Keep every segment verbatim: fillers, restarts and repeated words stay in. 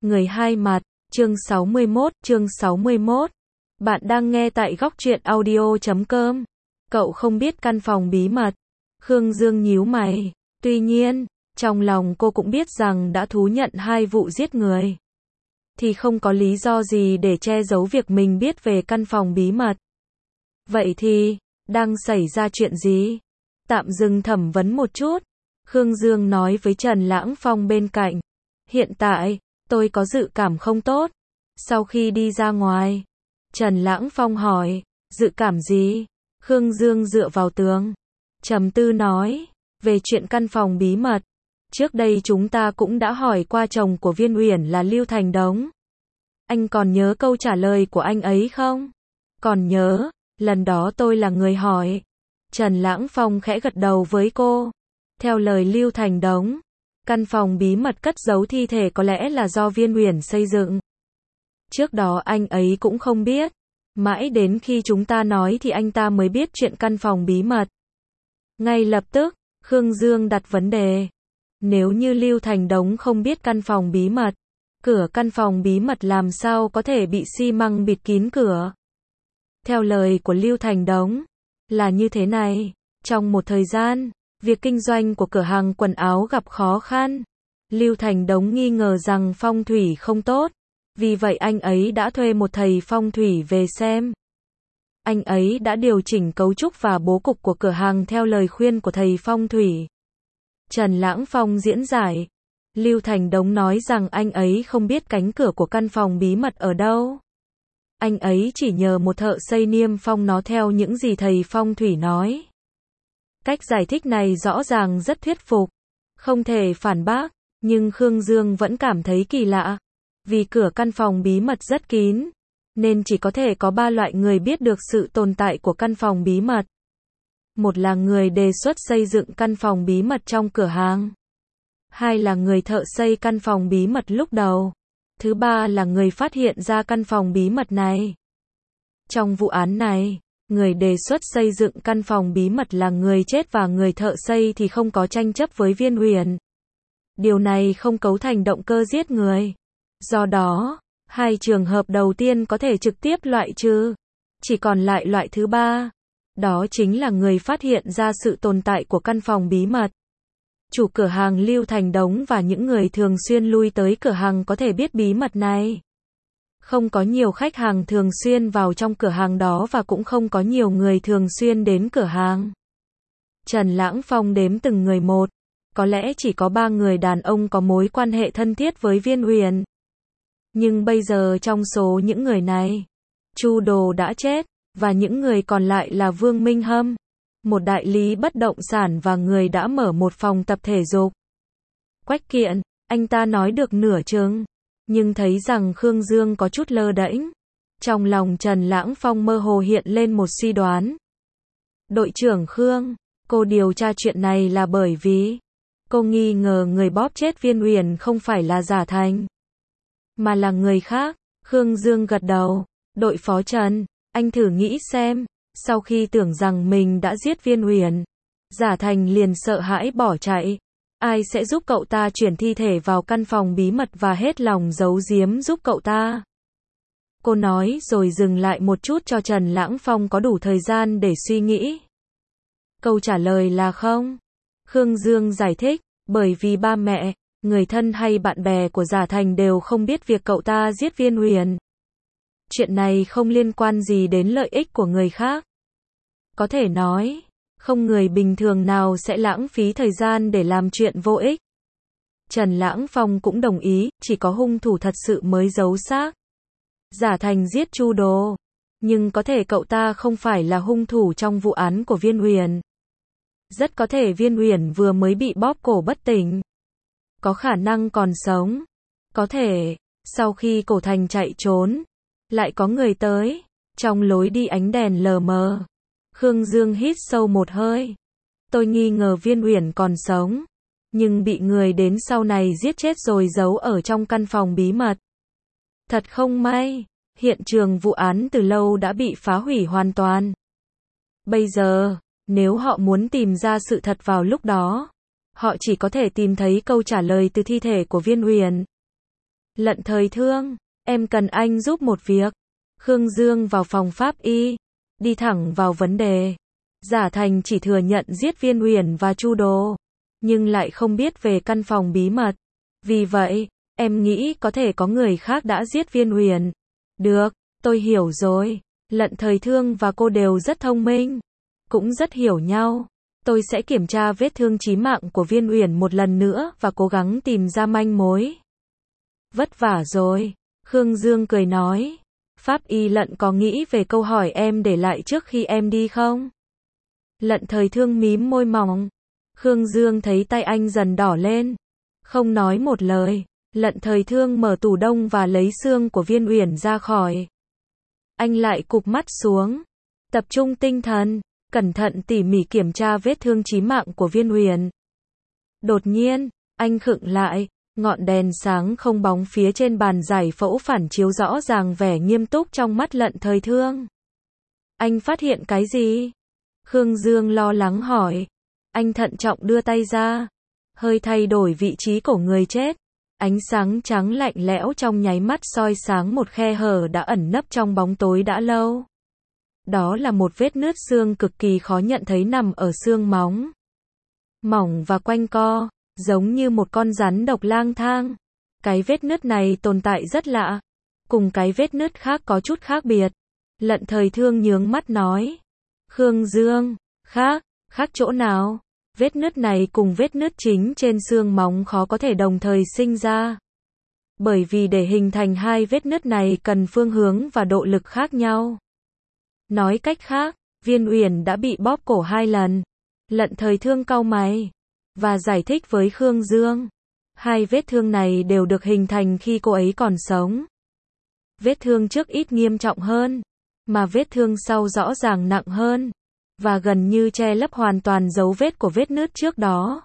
Người hai mặt, chương sáu mươi mốt, chương sáu mươi mốt. Bạn đang nghe tại góc truyện audio chấm com. Cậu không biết căn phòng bí mật. Khương Dương nhíu mày. Tuy nhiên, trong lòng cô cũng biết rằng đã thú nhận hai vụ giết người. Thì không có lý do gì để che giấu việc mình biết về căn phòng bí mật. Vậy thì, đang xảy ra chuyện gì? Tạm dừng thẩm vấn một chút. Khương Dương nói với Trần Lãng Phong bên cạnh. Hiện tại, tôi có dự cảm không tốt. Sau khi đi ra ngoài, Trần Lãng Phong hỏi, dự cảm gì? Khương Dương dựa vào tường, trầm tư nói, về chuyện căn phòng bí mật. Trước đây chúng ta cũng đã hỏi qua chồng của Viên Uyển là Lưu Thành Đống. Anh còn nhớ câu trả lời của anh ấy không? Còn nhớ, lần đó tôi là người hỏi. Trần Lãng Phong khẽ gật đầu với cô. Theo lời Lưu Thành Đống, căn phòng bí mật cất giấu thi thể có lẽ là do Viên Uyển xây dựng. Trước đó anh ấy cũng không biết. Mãi đến khi chúng ta nói thì anh ta mới biết chuyện căn phòng bí mật. Ngay lập tức, Khương Dương đặt vấn đề. Nếu như Lưu Thành Đống không biết căn phòng bí mật, cửa căn phòng bí mật làm sao có thể bị xi măng bịt kín cửa? Theo lời của Lưu Thành Đống, là như thế này. Trong một thời gian, việc kinh doanh của cửa hàng quần áo gặp khó khăn. Lưu Thành Đống nghi ngờ rằng phong thủy không tốt. Vì vậy anh ấy đã thuê một thầy phong thủy về xem. Anh ấy đã điều chỉnh cấu trúc và bố cục của cửa hàng theo lời khuyên của thầy phong thủy. Trần Lãng Phong diễn giải. Lưu Thành Đống nói rằng anh ấy không biết cánh cửa của căn phòng bí mật ở đâu. Anh ấy chỉ nhờ một thợ xây niêm phong nó theo những gì thầy phong thủy nói. Cách giải thích này rõ ràng rất thuyết phục. Không thể phản bác, nhưng Khương Dương vẫn cảm thấy kỳ lạ. Vì cửa căn phòng bí mật rất kín, nên chỉ có thể có ba loại người biết được sự tồn tại của căn phòng bí mật. Một là người đề xuất xây dựng căn phòng bí mật trong cửa hàng. Hai là người thợ xây căn phòng bí mật lúc đầu. Thứ ba là người phát hiện ra căn phòng bí mật này. Trong vụ án này, người đề xuất xây dựng căn phòng bí mật là người chết và người thợ xây thì không có tranh chấp với Viên Uyển. Điều này không cấu thành động cơ giết người. Do đó, hai trường hợp đầu tiên có thể trực tiếp loại trừ. Chỉ còn lại loại thứ ba. Đó chính là người phát hiện ra sự tồn tại của căn phòng bí mật. Chủ cửa hàng Lưu Thành Đống và những người thường xuyên lui tới cửa hàng có thể biết bí mật này. Không có nhiều khách hàng thường xuyên vào trong cửa hàng đó và cũng không có nhiều người thường xuyên đến cửa hàng. Trần Lãng Phong đếm từng người một. Có lẽ chỉ có ba người đàn ông có mối quan hệ thân thiết với Viên Uyển. Nhưng bây giờ trong số những người này, Chu Đồ đã chết, và những người còn lại là Vương Minh Hâm, một đại lý bất động sản và người đã mở một phòng tập thể dục. Quách Kiện, anh ta nói được nửa chừng, nhưng thấy rằng Khương Dương có chút lơ đễnh. Trong lòng Trần Lãng Phong mơ hồ hiện lên một suy đoán. Đội trưởng Khương, cô điều tra chuyện này là bởi vì cô nghi ngờ người bóp chết Viên Uyển không phải là Giả Thành, mà là người khác. Khương Dương gật đầu. Đội phó Trần, anh thử nghĩ xem, sau khi tưởng rằng mình đã giết Viên Uyển, Giả Thành liền sợ hãi bỏ chạy. Ai sẽ giúp cậu ta chuyển thi thể vào căn phòng bí mật và hết lòng giấu giếm giúp cậu ta? Cô nói rồi dừng lại một chút cho Trần Lãng Phong có đủ thời gian để suy nghĩ. Câu trả lời là không. Khương Dương giải thích, bởi vì ba mẹ, người thân hay bạn bè của Giả Thành đều không biết việc cậu ta giết Viên Uyển. Chuyện này không liên quan gì đến lợi ích của người khác. Có thể nói, không người bình thường nào sẽ lãng phí thời gian để làm chuyện vô ích. Trần Lãng Phong cũng đồng ý, chỉ có hung thủ thật sự mới giấu xác. Giả Thành giết Chu Đồ, nhưng có thể cậu ta không phải là hung thủ trong vụ án của Viên Uyển. Rất có thể Viên Uyển vừa mới bị bóp cổ bất tỉnh. Có khả năng còn sống. Có thể, sau khi cổ thành chạy trốn, lại có người tới. Trong lối đi ánh đèn lờ mờ, Khương Dương hít sâu một hơi. Tôi nghi ngờ Viên Uyển còn sống, nhưng bị người đến sau này giết chết rồi giấu ở trong căn phòng bí mật. Thật không may, hiện trường vụ án từ lâu đã bị phá hủy hoàn toàn. Bây giờ, nếu họ muốn tìm ra sự thật vào lúc đó, họ chỉ có thể tìm thấy câu trả lời từ thi thể của Viên Uyển. Lận Thời Thương, em cần anh giúp một việc. Khương Dương vào phòng pháp y, đi thẳng vào vấn đề. Giả Thành chỉ thừa nhận giết Viên Uyển và Chu Đồ, nhưng lại không biết về căn phòng bí mật. Vì vậy, em nghĩ có thể có người khác đã giết Viên Uyển. Được, tôi hiểu rồi. Lận Thời Thương và cô đều rất thông minh, cũng rất hiểu nhau. Tôi sẽ kiểm tra vết thương chí mạng của Viên Uyển một lần nữa và cố gắng tìm ra manh mối. Vất vả rồi, Khương Dương cười nói. Pháp y Lận có nghĩ về câu hỏi em để lại trước khi em đi không? Lận Thời Thương mím môi mỏng. Khương Dương thấy tay anh dần đỏ lên, không nói một lời. Lận Thời Thương mở tủ đông và lấy xương của Viên Uyển ra khỏi. Anh lại cụp mắt xuống, tập trung tinh thần, cẩn thận tỉ mỉ kiểm tra vết thương chí mạng của Viên Uyển. Đột nhiên, anh khựng lại, ngọn đèn sáng không bóng phía trên bàn giải phẫu phản chiếu rõ ràng vẻ nghiêm túc trong mắt Lận Thời Thương. Anh phát hiện cái gì? Khương Dương lo lắng hỏi. Anh thận trọng đưa tay ra, hơi thay đổi vị trí cổ người chết. Ánh sáng trắng lạnh lẽo trong nháy mắt soi sáng một khe hở đã ẩn nấp trong bóng tối đã lâu. Đó là một vết nứt xương cực kỳ khó nhận thấy nằm ở xương móng. Mỏng và quanh co, giống như một con rắn độc lang thang. Cái vết nứt này tồn tại rất lạ, cùng cái vết nứt khác có chút khác biệt. Lận Thời Thương nhướng mắt nói. Khương Dương, khác, khác chỗ nào? Vết nứt này cùng vết nứt chính trên xương móng khó có thể đồng thời sinh ra. Bởi vì để hình thành hai vết nứt này cần phương hướng và độ lực khác nhau. Nói cách khác, Viên Uyển đã bị bóp cổ hai lần. Lận Thời Thương cau mày và giải thích với Khương Dương. Hai vết thương này đều được hình thành khi cô ấy còn sống. Vết thương trước ít nghiêm trọng hơn, mà vết thương sau rõ ràng nặng hơn, và gần như che lấp hoàn toàn dấu vết của vết nứt trước đó.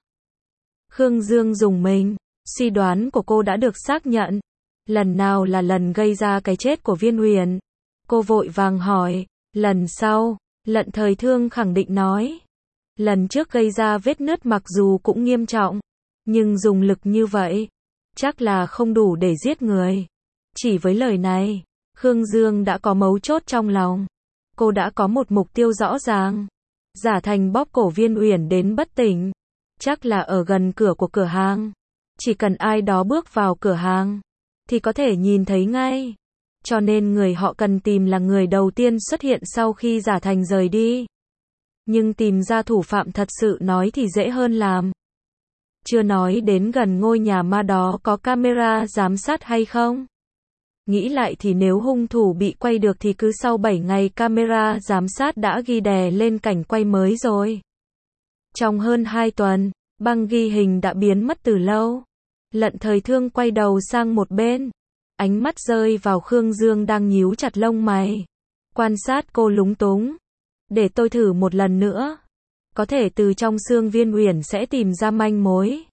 Khương Dương rùng mình, suy đoán của cô đã được xác nhận. Lần nào là lần gây ra cái chết của Viên Uyển? Cô vội vàng hỏi. Lần sau, Lận Thời Thương khẳng định nói. Lần trước gây ra vết nứt mặc dù cũng nghiêm trọng, nhưng dùng lực như vậy, chắc là không đủ để giết người. Chỉ với lời này, Khương Dương đã có mấu chốt trong lòng. Cô đã có một mục tiêu rõ ràng. Giả Thành bóp cổ Viên Uyển đến bất tỉnh, chắc là ở gần cửa của cửa hàng. Chỉ cần ai đó bước vào cửa hàng, thì có thể nhìn thấy ngay. Cho nên người họ cần tìm là người đầu tiên xuất hiện sau khi Giả Thành rời đi. Nhưng tìm ra thủ phạm thật sự nói thì dễ hơn làm. Chưa nói đến gần ngôi nhà ma đó có camera giám sát hay không. Nghĩ lại thì nếu hung thủ bị quay được thì cứ sau bảy ngày camera giám sát đã ghi đè lên cảnh quay mới rồi. Trong hơn hai tuần, băng ghi hình đã biến mất từ lâu. Lận Thời Thương quay đầu sang một bên. Ánh mắt rơi vào Khương Dương đang nhíu chặt lông mày. Quan sát cô lúng túng. Để tôi thử một lần nữa. Có thể từ trong xương Viên Uyển sẽ tìm ra manh mối.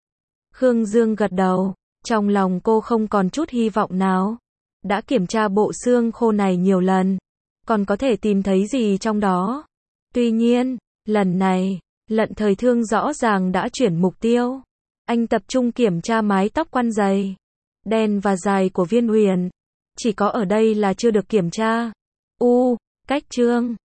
Khương Dương gật đầu. Trong lòng cô không còn chút hy vọng nào. Đã kiểm tra bộ xương khô này nhiều lần. Còn có thể tìm thấy gì trong đó. Tuy nhiên, lần này, Lận Thời Thương rõ ràng đã chuyển mục tiêu. Anh tập trung kiểm tra mái tóc quăn dày, đen và dài của Viên Uyển. Chỉ có ở đây là chưa được kiểm tra. U, cách chương.